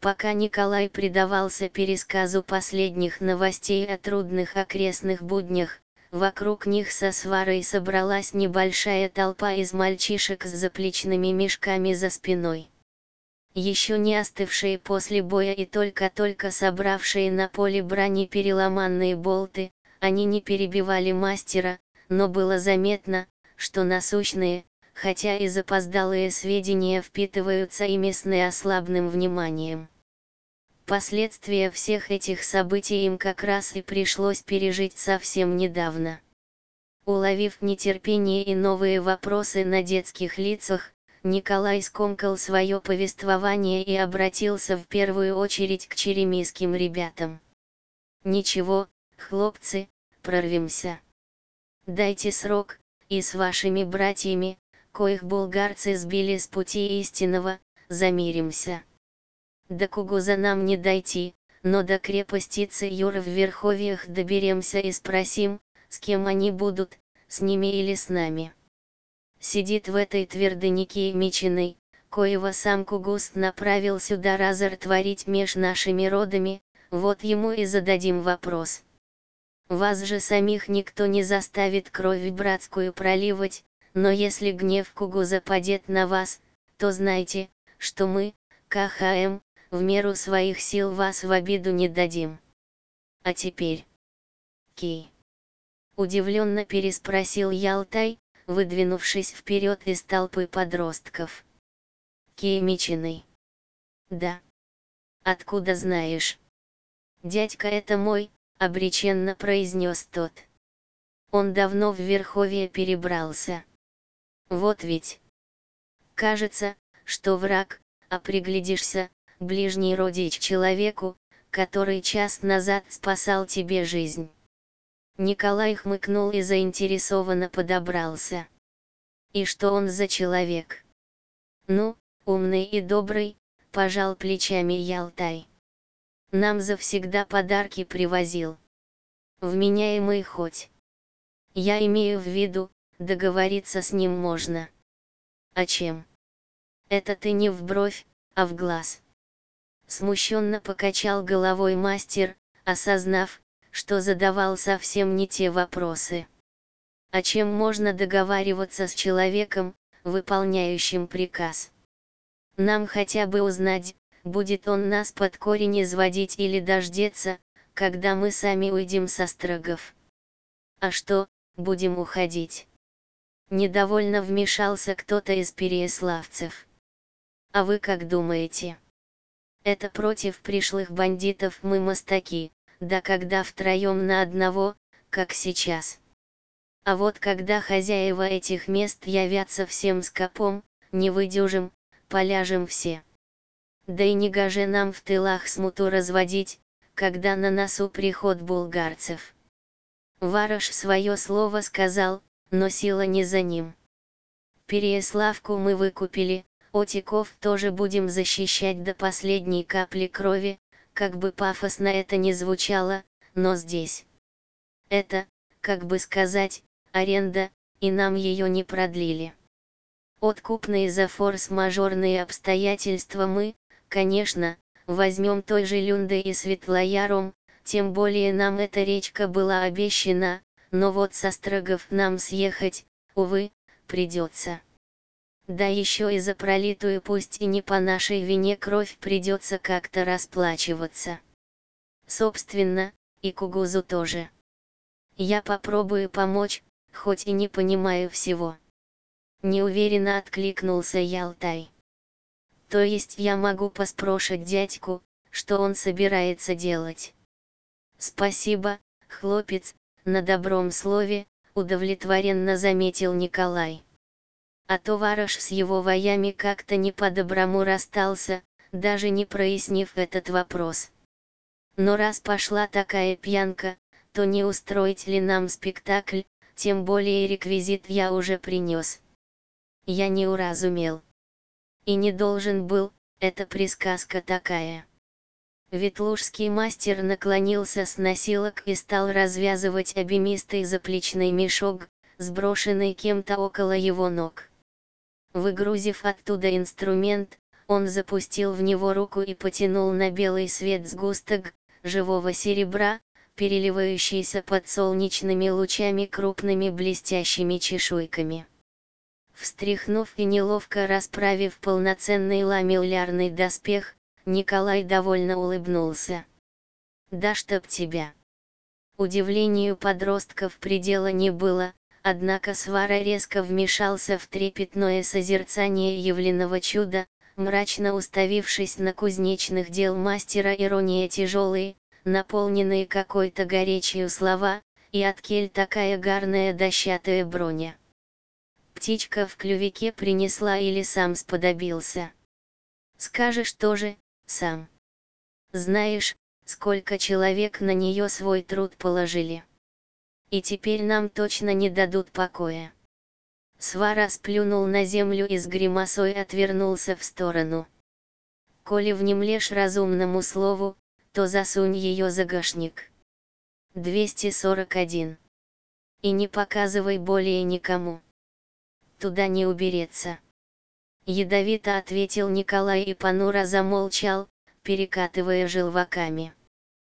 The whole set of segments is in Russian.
Пока Николай предавался пересказу последних новостей о трудных окрестных буднях, вокруг них со сварой собралась небольшая толпа из мальчишек с заплечными мешками за спиной. Еще не остывшие после боя и только-только собравшие на поле брани переломанные болты, они не перебивали мастера, но было заметно, что насущные, хотя и запоздалые сведения впитываются ими с неослабным вниманием. Последствия всех этих событий им как раз и пришлось пережить совсем недавно. Уловив нетерпение и новые вопросы на детских лицах, Николай скомкал свое повествование и обратился в первую очередь к черемисским ребятам. «Ничего, хлопцы, прорвемся. Дайте срок, и с вашими братьями, коих булгарцы сбили с пути истинного, замиримся. До Кугуза нам не дойти, но до крепости Циюр в Верховьях доберемся и спросим, с кем они будут, с ними или с нами. Сидит в этой твердыне Меченый, коего сам Кугуз направил сюда разотворить меж нашими родами, вот ему и зададим вопрос. Вас же самих никто не заставит кровь братскую проливать, но если гнев Кугуза падет на вас, то знайте, что мы, КХМ, в меру своих сил вас в обиду не дадим. А теперь...» «Ки?» — удивленно переспросил Ялтай, выдвинувшись вперед из толпы подростков. «Меченый?» «Да. Откуда знаешь?» «Дядька это мой», — обреченно произнес тот. «Он давно в Верховье перебрался. Вот ведь. Кажется, что враг, а приглядишься, ближний родич человеку, который час назад спасал тебе жизнь». Николай хмыкнул и заинтересованно подобрался. «И что он за человек?» «Ну, умный и добрый», — пожал плечами Ялтай. «Нам завсегда подарки привозил. Вменяемый хоть. Я имею в виду, договориться с ним можно». «А чем?» «Это ты не в бровь, а в глаз». Смущенно покачал головой мастер, осознав, что задавал совсем не те вопросы. «А чем можно договариваться с человеком, выполняющим приказ? Нам хотя бы узнать, будет он нас под корень изводить или дождется, когда мы сами уйдем с острогов». «А что, будем уходить?» Недовольно вмешался кто-то из переяславцев. «А вы как думаете? Это против пришлых бандитов мы мастаки, да когда втроем на одного, как сейчас. А вот когда хозяева этих мест явятся всем скопом, не выдюжим, поляжем все. Да и не гоже нам в тылах смуту разводить, когда на носу приход булгарцев». Вараш свое слово сказал, но сила не за ним. Переяславку мы выкупили, Отиков тоже будем защищать до последней капли крови, как бы пафосно это ни звучало, но здесь. Это, как бы сказать, аренда, и нам ее не продлили. Откупные за форс-мажорные обстоятельства мы, конечно, возьмем той же Люндой и Светлояром, тем более нам эта речка была обещана, но вот с острогов нам съехать, увы, придется. Да еще и за пролитую пусть и не по нашей вине кровь придется как-то расплачиваться. Собственно, и Кугузу тоже. Я попробую помочь, хоть и не понимаю всего. Неуверенно откликнулся Ялтай. То есть я могу поспрашивать дядьку, что он собирается делать? Спасибо, хлопец, на добром слове, удовлетворенно заметил Николай. А то Вараш с его воями как-то не по-доброму расстался, даже не прояснив этот вопрос. Но раз пошла такая пьянка, то не устроить ли нам спектакль, тем более реквизит я уже принес. Я не уразумел. И не должен был, это присказка такая. Ветлужский мастер наклонился с носилок и стал развязывать объемистый заплечный мешок, сброшенный кем-то около его ног. Выгрузив оттуда инструмент, он запустил в него руку и потянул на белый свет сгусток живого серебра, переливающийся под солнечными лучами крупными блестящими чешуйками. Встряхнув и неловко расправив полноценный ламеллярный доспех, Николай довольно улыбнулся. «Да чтоб тебя!» Удивлению подростков предела не было, однако Свара резко вмешался в трепетное созерцание явленного чуда, мрачно уставившись на кузнечных дел мастера ирония тяжелые, наполненные какой-то горечью слова, и откель такая гарная дощатая броня. Птичка в клювике принесла или сам сподобился? Скажешь тоже, сам. Знаешь, сколько человек на нее свой труд положили. И теперь нам точно не дадут покоя. Свара сплюнул на землю и с гримасой отвернулся в сторону. Коли внемлешь разумному слову, то засунь ее за гашник. 241. И не показывай более никому. Туда не убереться. Ядовито ответил Николай и понуро замолчал, перекатывая желваками.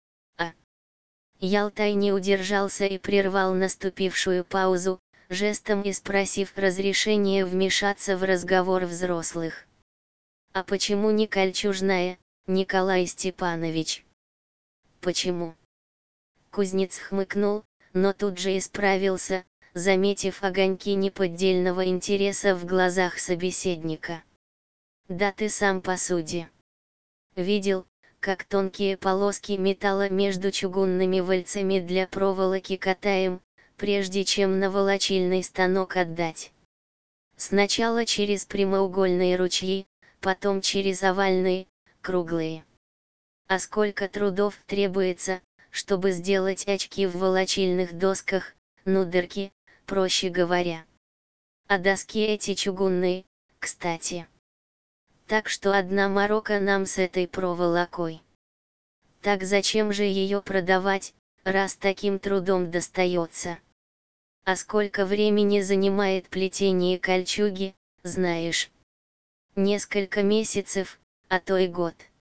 Ялтай не удержался и прервал наступившую паузу, жестом и спросив разрешения вмешаться в разговор взрослых. «А почему не кольчужная, Николай Степанович?» «Почему?» Кузнец хмыкнул, но тут же исправился, заметив огоньки неподдельного интереса в глазах собеседника. «Да ты сам посуди. Видел, как тонкие полоски металла между чугунными вальцами для проволоки катаем, прежде чем на волочильный станок отдать. Сначала через прямоугольные ручьи, потом через овальные, круглые. А сколько трудов требуется, чтобы сделать очки в волочильных досках, ну дырки, проще говоря. А доски эти чугунные, кстати. Так что одна морока нам с этой проволокой. Так зачем же ее продавать, раз таким трудом достается? А сколько времени занимает плетение кольчуги, знаешь? Несколько месяцев, а то и год.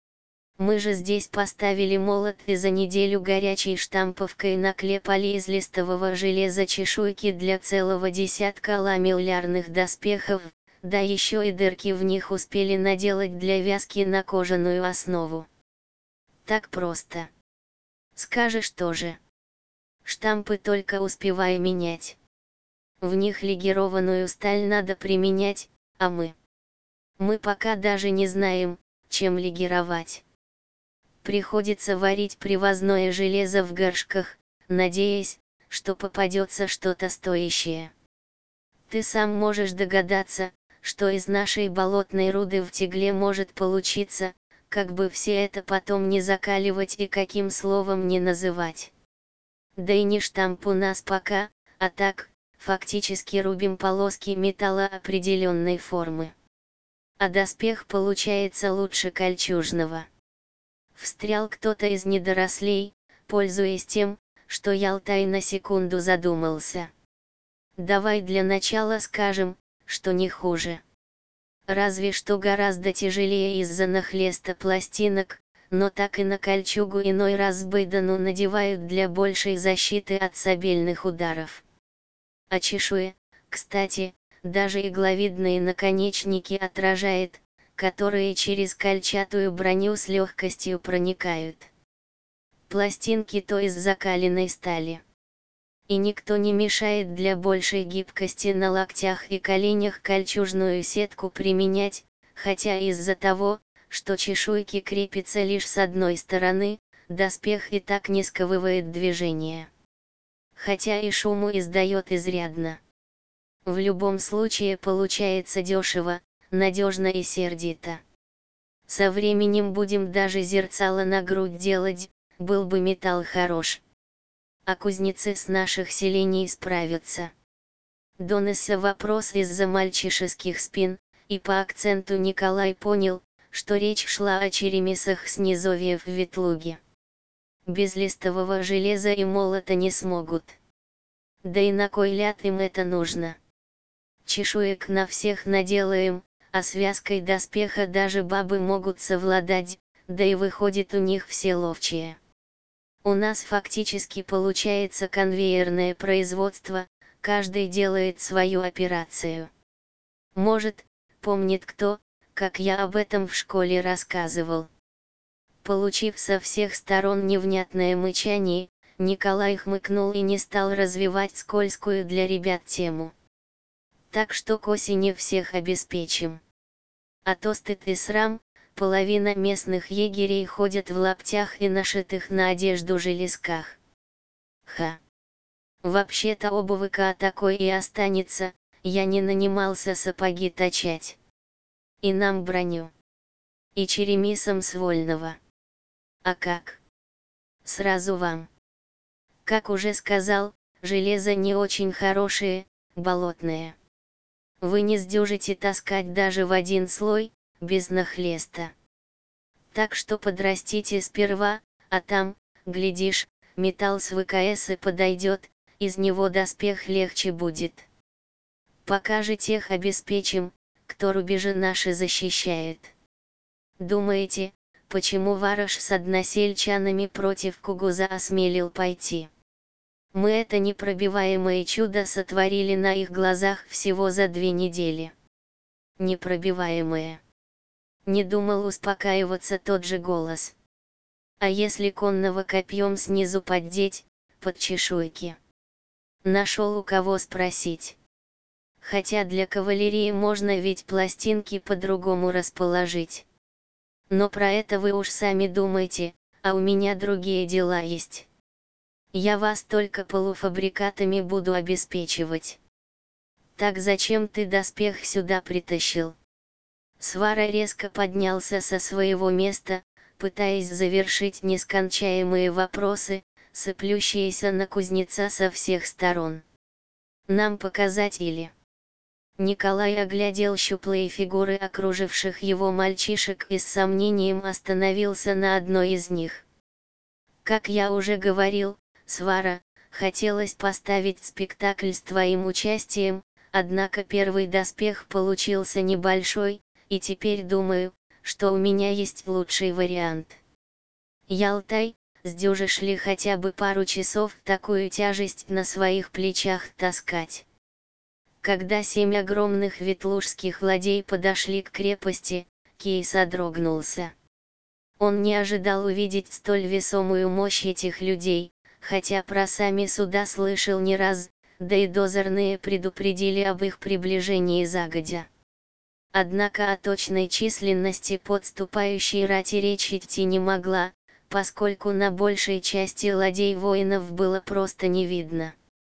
Мы же здесь поставили молот и за неделю горячей штамповкой наклепали из листового железа чешуйки для целого десятка ламеллярных доспехов, да еще и дырки в них успели наделать для вязки на кожаную основу. Так просто. Скажешь тоже. Штампы только успевай менять. В них легированную сталь надо применять, а мы пока даже не знаем, чем легировать. Приходится варить привозное железо в горшках, надеясь, что попадется что-то стоящее. Ты сам можешь догадаться, что из нашей болотной руды в тегле может получиться, как бы все это потом не закаливать и каким словом не называть. Да и не штамп у нас пока, а так, фактически рубим полоски металла определенной формы. А доспех получается лучше кольчужного. Встрял кто-то из недорослей, пользуясь тем, что Ялтай на секунду задумался. Давай для начала скажем, что не хуже. Разве что гораздо тяжелее из-за нахлеста пластинок, но так и на кольчугу иной раз бейдану надевают для большей защиты от сабельных ударов. А чешуя, кстати, даже игловидные наконечники отражает, которые через кольчатую броню с легкостью проникают. Пластинки то из закаленной стали. И никто не мешает для большей гибкости на локтях и коленях кольчужную сетку применять, хотя из-за того, что чешуйки крепятся лишь с одной стороны, доспех и так не сковывает движение. Хотя и шуму издает изрядно. В любом случае получается дешево, надежно и сердито. Со временем будем даже зерцало на грудь делать, был бы металл хорош. А кузнецы с наших селений справятся. Донесся вопрос из-за мальчишеских спин, и по акценту Николай понял, что речь шла о черемисах с низовья в Ветлуге. Без листового железа и молота не смогут. Да и на кой ляд им это нужно? Чешуек на всех наделаем, а связкой доспеха даже бабы могут совладать, да и выходит у них все ловчие. У нас фактически получается конвейерное производство, каждый делает свою операцию. Может, помнит кто, как я об этом в школе рассказывал. Получив со всех сторон невнятное мычание, Николай хмыкнул и не стал развивать скользкую для ребят тему. Так что к осени всех обеспечим. А то стыд и срам, половина местных егерей ходят в лаптях и нашитых на одежду железках. Ха. Вообще-то обувка такой и останется, я не нанимался сапоги точать. И нам броню. И черемисом с Вольного. А как? Сразу вам. Как уже сказал, железо не очень хорошее, болотное. Вы не сдюжите таскать даже в один слой, без нахлеста. Так что подрастите сперва, а там, глядишь, металл с ВКС и подойдет, из него доспех легче будет. Пока же тех обеспечим, кто рубежи наши защищает. Думаете, почему Вараш с односельчанами против Кугуза осмелил пойти? Мы это непробиваемое чудо сотворили на их глазах всего за 2 недели. Непробиваемое. Не думал успокаиваться тот же голос. А если конного копьем снизу поддеть, под чешуйки? Нашел у кого спросить. Хотя для кавалерии можно ведь пластинки по-другому расположить. Но про это вы уж сами думайте, а у меня другие дела есть. Я вас только полуфабрикатами буду обеспечивать. Так зачем ты доспех сюда притащил? Свара резко поднялся со своего места, пытаясь завершить нескончаемые вопросы, сыплющиеся на кузнеца со всех сторон. Нам показать или? Николай оглядел щуплые фигуры окруживших его мальчишек и с сомнением остановился на одной из них. Как я уже говорил, Свара, хотелось поставить спектакль с твоим участием, однако первый доспех получился небольшой, и теперь думаю, что у меня есть лучший вариант. Ялтай, сдюжишь ли хотя бы пару часов такую тяжесть на своих плечах таскать? Когда 7 огромных ветлужских ладей подошли к крепости, Кий содрогнулся. Он не ожидал увидеть столь весомую мощь этих людей, хотя про сами суда слышал не раз, да и дозорные предупредили об их приближении загодя. Однако о точной численности подступающей рати речь идти не могла, поскольку на большей части ладей воинов было просто не видно.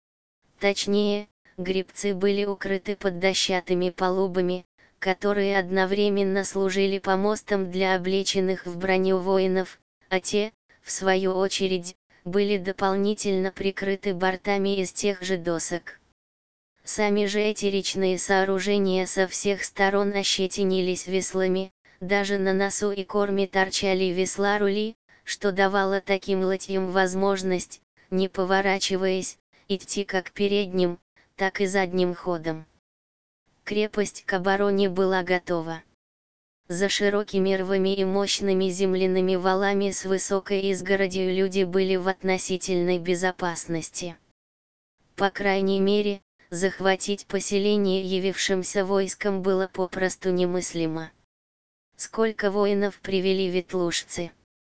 Точнее, гребцы были укрыты под дощатыми палубами, которые одновременно служили помостом для облеченных в броню воинов, а те, в свою очередь, были дополнительно прикрыты бортами из тех же досок. Сами же эти речные сооружения со всех сторон ощетинились веслами, даже на носу и корме торчали весла-рули, что давало таким ладьям возможность, не поворачиваясь, идти как передним, так и задним ходом. Крепость к обороне была готова. За широкими рвами и мощными земляными валами с высокой изгородью люди были в относительной безопасности. По крайней мере, захватить поселение явившимся войском было попросту немыслимо. Сколько воинов привели ветлужцы?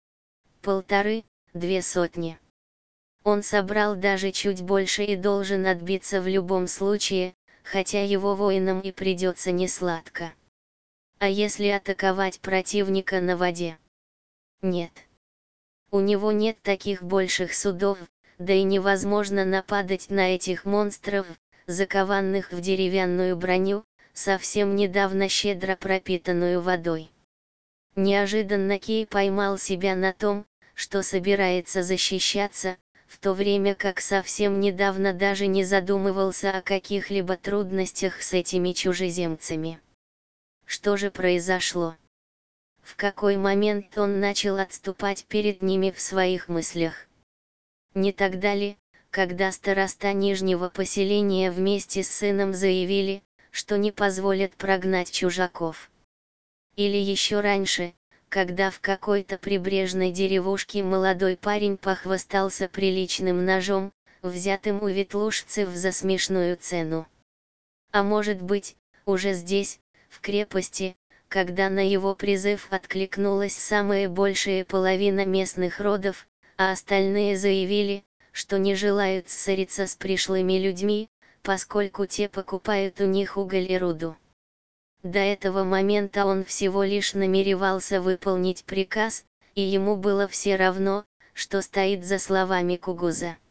1,5–2 сотни. Он собрал даже чуть больше и должен отбиться в любом случае, хотя его воинам и придется несладко. А если атаковать противника на воде? Нет. У него нет таких больших судов, да и невозможно нападать на этих монстров, закованных в деревянную броню, совсем недавно щедро пропитанную водой. Неожиданно Кей поймал себя на том, что собирается защищаться, в то время как совсем недавно даже не задумывался о каких-либо трудностях с этими чужеземцами. Что же произошло? В какой момент он начал отступать перед ними в своих мыслях? Не тогда ли, когда староста Нижнего поселения вместе с сыном заявили, что не позволят прогнать чужаков. Или еще раньше, когда в какой-то прибрежной деревушке молодой парень похвастался приличным ножом, взятым у ветлужцев за смешную цену. А может быть, уже здесь, в крепости, когда на его призыв откликнулась самая большая половина местных родов, а остальные заявили, что не желают ссориться с пришлыми людьми, поскольку те покупают у них уголь и руду. До этого момента он всего лишь намеревался выполнить приказ, и ему было все равно, что стоит за словами Кугуза.